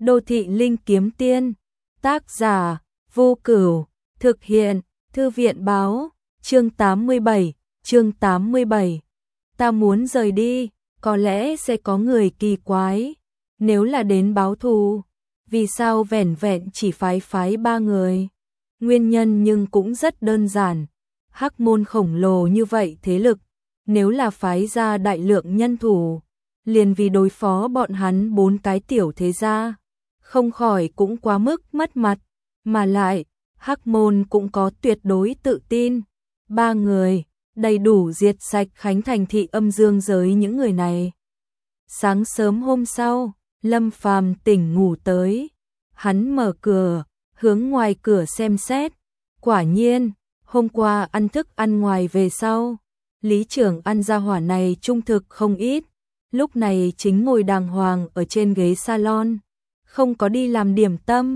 Đô thị linh kiếm tiên, tác giả, Vô Cửu, thực hiện, Thư viện báo, chương 87. Ta muốn rời đi, có lẽ sẽ có người kỳ quái, nếu là đến báo thù, vì sao vẻn vẹn chỉ phái 3 người? Nguyên nhân nhưng cũng rất đơn giản, Hắc Môn khổng lồ như vậy thế lực, nếu là phái ra đại lượng nhân thủ, liền vì đối phó bọn hắn 4 cái tiểu thế gia, không khỏi cũng quá mức mất mặt, mà lại, Hắc Môn cũng có tuyệt đối tự tin, 3 người, đầy đủ diệt sạch Khánh Thành thị âm dương giới những người này. Sáng sớm hôm sau, Lâm Phàm tỉnh ngủ tới, hắn mở cửa, hướng ngoài cửa xem xét, quả nhiên, hôm qua ăn thức ăn ngoài về sau, Lý Trưởng ăn gia hỏa này trung thực không ít, lúc này chính ngồi đàng hoàng ở trên ghế salon, không có đi làm điểm tâm.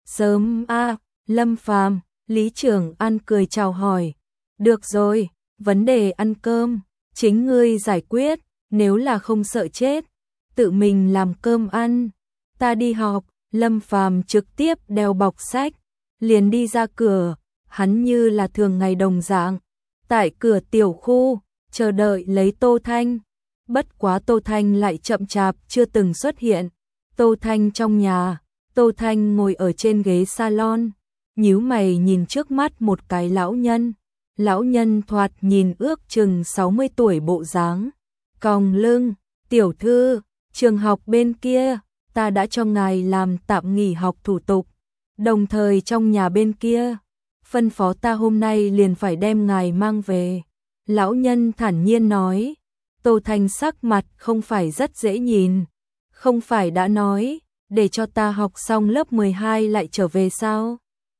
Sớm a, Lâm Phàm, Lý Trưởng ăn cười chào hỏi. Được rồi, vấn đề ăn cơm, chính ngươi giải quyết, nếu là không sợ chết, tự mình làm cơm ăn. Ta đi học, Lâm Phàm trực tiếp đeo bọc sách, liền đi ra cửa, hắn như là thường ngày đồng dạng. Tại cửa tiểu khu, chờ đợi lấy Tô Thanh. Bất quá Tô Thanh lại chậm chạp chưa từng xuất hiện. Tô Thanh trong nhà, Tô Thanh ngồi ở trên ghế salon, nhíu mày nhìn trước mắt một cái lão nhân. Lão nhân thoạt nhìn ước chừng 60 tuổi bộ dáng, còng lưng, tiểu thư, trường học bên kia, ta đã cho ngài làm tạm nghỉ học thủ tục, đồng thời trong nhà bên kia, phân phó ta hôm nay liền phải đem ngài mang về. Lão nhân thản nhiên nói, Tô Thanh sắc mặt không phải rất dễ nhìn, không phải đã nói, để cho ta học xong lớp 12 lại trở về sao?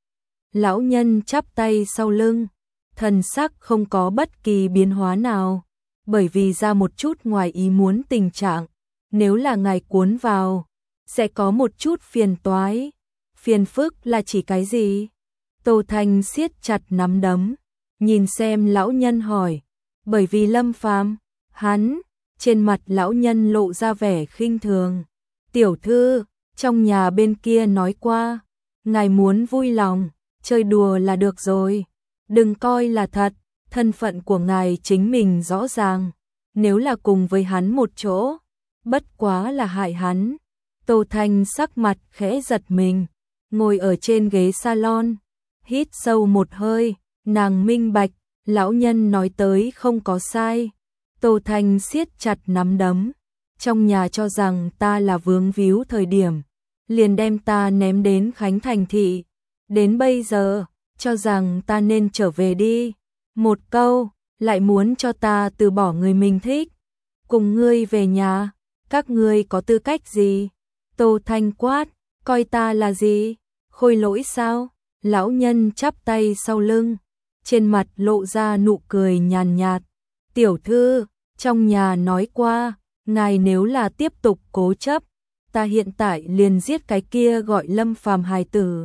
Lão nhân chắp tay sau lưng, thần sắc không có bất kỳ biến hóa nào, bởi vì ra một chút ngoài ý muốn tình trạng, nếu là ngài cuốn vào, sẽ có một chút phiền toái. Phiền phức là chỉ cái gì? Tô Thanh siết chặt nắm đấm, nhìn xem lão nhân hỏi, bởi vì Lâm Phàm, hắn, trên mặt lão nhân lộ ra vẻ khinh thường. Tiểu thư, trong nhà bên kia nói qua, ngài muốn vui lòng, chơi đùa là được rồi. Đừng coi là thật, thân phận của ngài chính mình rõ ràng, nếu là cùng với hắn một chỗ, bất quá là hại hắn. Tô Thanh sắc mặt khẽ giật mình, ngồi ở trên ghế salon, hít sâu một hơi, nàng minh bạch, lão nhân nói tới không có sai. Tô Thanh siết chặt nắm đấm, trong nhà cho rằng ta là vướng víu thời điểm, liền đem ta ném đến Khánh Thành thị, đến bây giờ cho rằng ta nên trở về đi, một câu, lại muốn cho ta từ bỏ người mình thích, cùng ngươi về nhà, các ngươi có tư cách gì? Tô Thanh quát, coi ta là gì? Khôi lỗi sao? Lão nhân chắp tay sau lưng, trên mặt lộ ra nụ cười nhàn nhạt. Tiểu thư, trong nhà nói qua, ngài nếu là tiếp tục cố chấp, ta hiện tại liền giết cái kia gọi Lâm Phàm hài tử,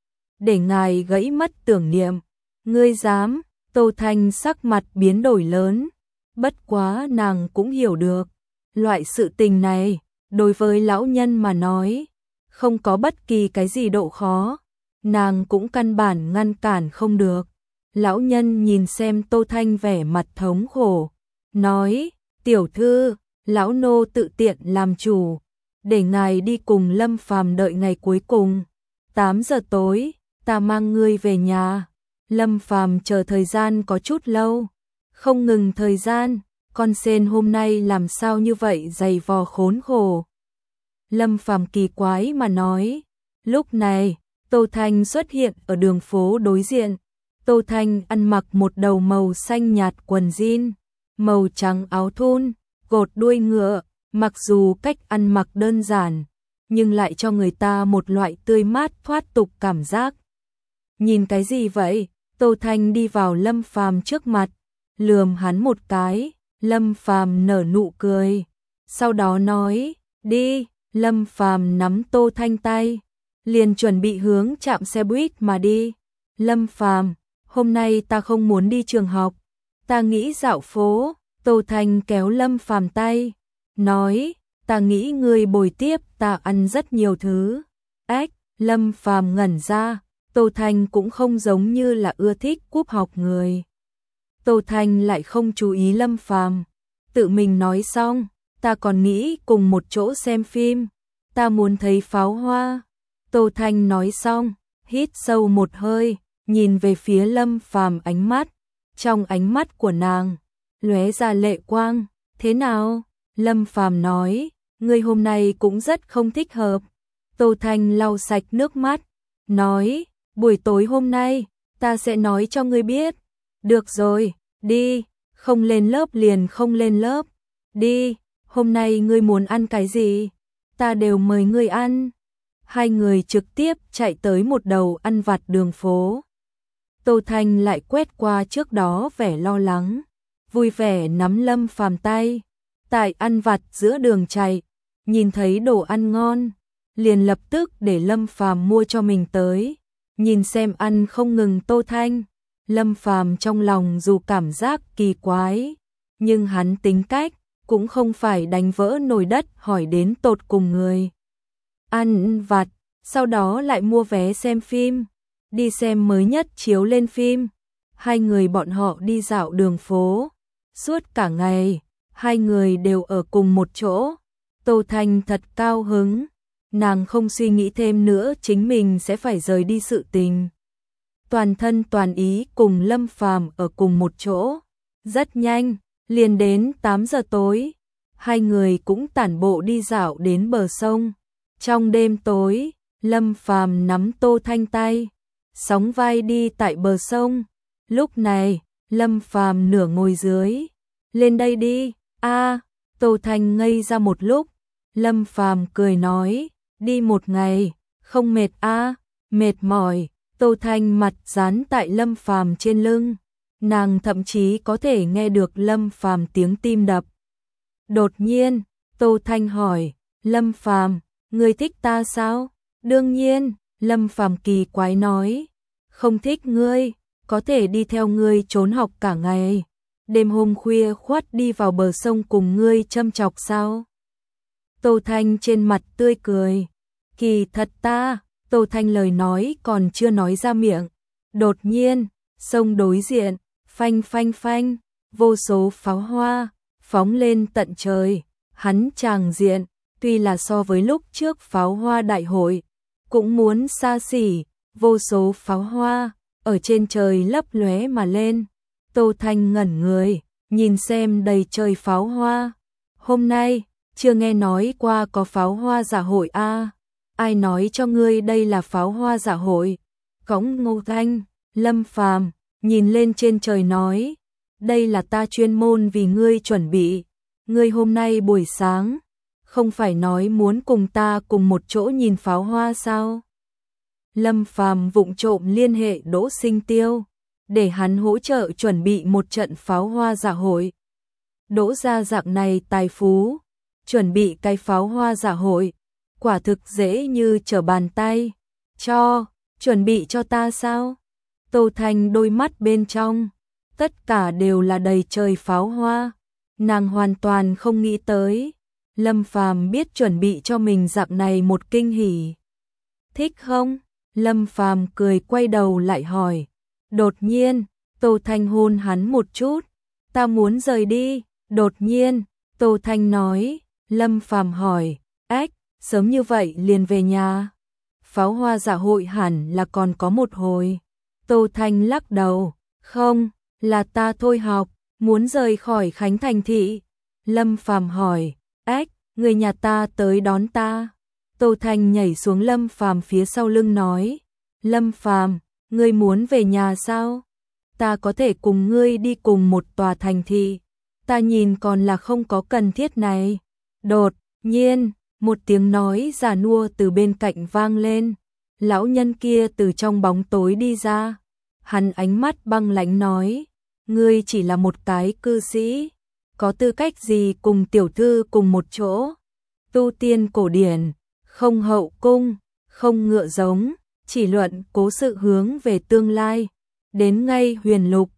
để ngài gãy mất tưởng niệm. Ngươi dám? Tô Thanh sắc mặt biến đổi lớn, bất quá nàng cũng hiểu được, loại sự tình này, đối với lão nhân mà nói, không có bất kỳ cái gì độ khó, nàng cũng căn bản ngăn cản không được. Lão nhân nhìn xem Tô Thanh vẻ mặt thống khổ, nói, tiểu thư, lão nô tự tiện làm chủ, để ngài đi cùng Lâm Phàm đợi ngày cuối cùng, 8 giờ tối, ta mang ngươi về nhà. Lâm Phàm chờ thời gian có chút lâu, không ngừng thời gian, con sên hôm nay làm sao như vậy dày vò khốn khổ. Lâm Phàm kỳ quái mà nói. Lúc này, Tô Thanh xuất hiện ở đường phố đối diện. Tô Thanh ăn mặc một đầu màu xanh nhạt quần jean, màu trắng áo thun, cột đuôi ngựa, mặc dù cách ăn mặc đơn giản, nhưng lại cho người ta một loại tươi mát thoát tục cảm giác. Nhìn cái gì vậy? Tô Thanh đi vào Lâm Phàm trước mặt, lườm hắn một cái, Lâm Phàm nở nụ cười, sau đó nói, đi. Lâm Phàm nắm Tô Thanh tay, liền chuẩn bị hướng trạm xe buýt mà đi. Lâm Phàm, hôm nay ta không muốn đi trường học, ta nghĩ dạo phố. Tô Thanh kéo Lâm Phàm tay, nói, ta nghĩ ngươi bồi tiếp ta ăn rất nhiều thứ. Ếch, Lâm Phàm ngẩn ra, Tô Thanh cũng không giống như là ưa thích cúp học người. Tô Thanh lại không chú ý Lâm Phàm, tự mình nói xong, ta còn nghĩ cùng một chỗ xem phim, ta muốn thấy pháo hoa. Tô Thanh nói xong, hít sâu một hơi, nhìn về phía Lâm Phàm, ánh mắt, trong ánh mắt của nàng lóe ra lệ quang. Thế nào? Lâm Phàm nói, ngươi hôm nay cũng rất không thích hợp. Tô Thanh lau sạch nước mắt, nói, buổi tối hôm nay, ta sẽ nói cho ngươi biết. Được rồi, đi, không lên lớp liền không lên lớp. Đi, hôm nay ngươi muốn ăn cái gì? Ta đều mời ngươi ăn. Hai người trực tiếp chạy tới một đầu ăn vặt đường phố. Tô Thanh lại quét qua trước đó vẻ lo lắng, vui vẻ nắm Lâm Phàm tay. Tại ăn vặt giữa đường chạy, nhìn thấy đồ ăn ngon, liền lập tức để Lâm Phàm mua cho mình tới. Nhìn xem ăn không ngừng Tô Thanh, Lâm Phàm trong lòng dù cảm giác kỳ quái, nhưng hắn tính cách cũng không phải đánh vỡ nồi đất hỏi đến tột cùng người. Ăn vặt, sau đó lại mua vé xem phim, đi xem mới nhất chiếu lên phim. Hai người bọn họ đi dạo đường phố, suốt cả ngày, hai người đều ở cùng một chỗ. Tô Thanh thật cao hứng, nàng không suy nghĩ thêm nữa chính mình sẽ phải rời đi sự tình. Toàn thân toàn ý cùng Lâm Phàm ở cùng một chỗ. Rất nhanh, liền đến 8 giờ tối, hai người cũng tản bộ đi dạo đến bờ sông. Trong đêm tối, Lâm Phàm nắm Tô Thanh tay, sóng vai đi tại bờ sông. Lúc này, Lâm Phàm nửa ngồi dưới. Lên đây đi. A, Tô Thanh ngây ra một lúc. Lâm Phàm cười nói, đi một ngày, không mệt a? Mệt mỏi. Tô Thanh mặt dán tại Lâm Phàm trên lưng, nàng thậm chí có thể nghe được Lâm Phàm tiếng tim đập. Đột nhiên, Tô Thanh hỏi, Lâm Phàm, ngươi thích ta sao? Đương nhiên, Lâm Phàm kỳ quái nói, không thích ngươi, có thể đi theo ngươi trốn học cả ngày. Đêm hôm khuya khoắt đi vào bờ sông cùng ngươi châm chọc sao? Tô Thanh trên mặt tươi cười, kỳ thật ta. Tô Thanh lời nói còn chưa nói ra miệng, đột nhiên, sông đối diện, phanh phanh phanh, vô số pháo hoa phóng lên tận trời. Hắn tràng diện, tuy là so với lúc trước pháo hoa đại hội, cũng muốn xa xỉ, vô số pháo hoa ở trên trời lấp lóe mà lên. Tô Thanh ngẩn người, nhìn xem đầy trời pháo hoa. Hôm nay, chưa nghe nói qua có pháo hoa dạ hội a. Ai nói cho ngươi đây là pháo hoa dạ hội? Cõng Ngô Thanh, Lâm Phàm nhìn lên trên trời nói, đây là ta chuyên môn vì ngươi chuẩn bị. Ngươi hôm nay buổi sáng, không phải nói muốn cùng ta cùng một chỗ nhìn pháo hoa sao? Lâm Phàm vụng trộm liên hệ Đỗ Sinh Tiêu, để hắn hỗ trợ chuẩn bị một trận pháo hoa dạ hội. Đỗ gia dạng này tài phú, chuẩn bị cái pháo hoa dạ hội, quả thực dễ như trở bàn tay. Chuẩn bị cho ta sao? Tô Thanh đôi mắt bên trong, tất cả đều là đầy trời pháo hoa. Nàng hoàn toàn không nghĩ tới, Lâm Phàm biết chuẩn bị cho mình dạng này một kinh hỉ. Thích không? Lâm Phàm cười quay đầu lại hỏi. Đột nhiên, Tô Thanh hôn hắn một chút. Ta muốn rời đi. Đột nhiên, Tô Thanh nói. Lâm Phàm hỏi, ếch, sớm như vậy liền về nhà? Pháo hoa dạ hội hẳn là còn có một hồi. Tô Thanh lắc đầu, không, là ta thôi học, muốn rời khỏi Khánh Thành thị. Lâm Phàm hỏi, ếch, người nhà ta tới đón ta. Tô Thanh nhảy xuống Lâm Phàm phía sau lưng nói, Lâm Phàm, ngươi muốn về nhà sao? Ta có thể cùng ngươi đi cùng một tòa thành thị. Ta nhìn còn là không có cần thiết này. Đột nhiên, một tiếng nói già nua từ bên cạnh vang lên. Lão nhân kia từ trong bóng tối đi ra. Hắn ánh mắt băng lãnh nói, ngươi chỉ là một cái cư sĩ, có tư cách gì cùng tiểu thư cùng một chỗ? Tu tiên cổ điển, không hậu cung, không ngựa giống, chỉ luận cố sự hướng về tương lai. Đến ngay huyền lục,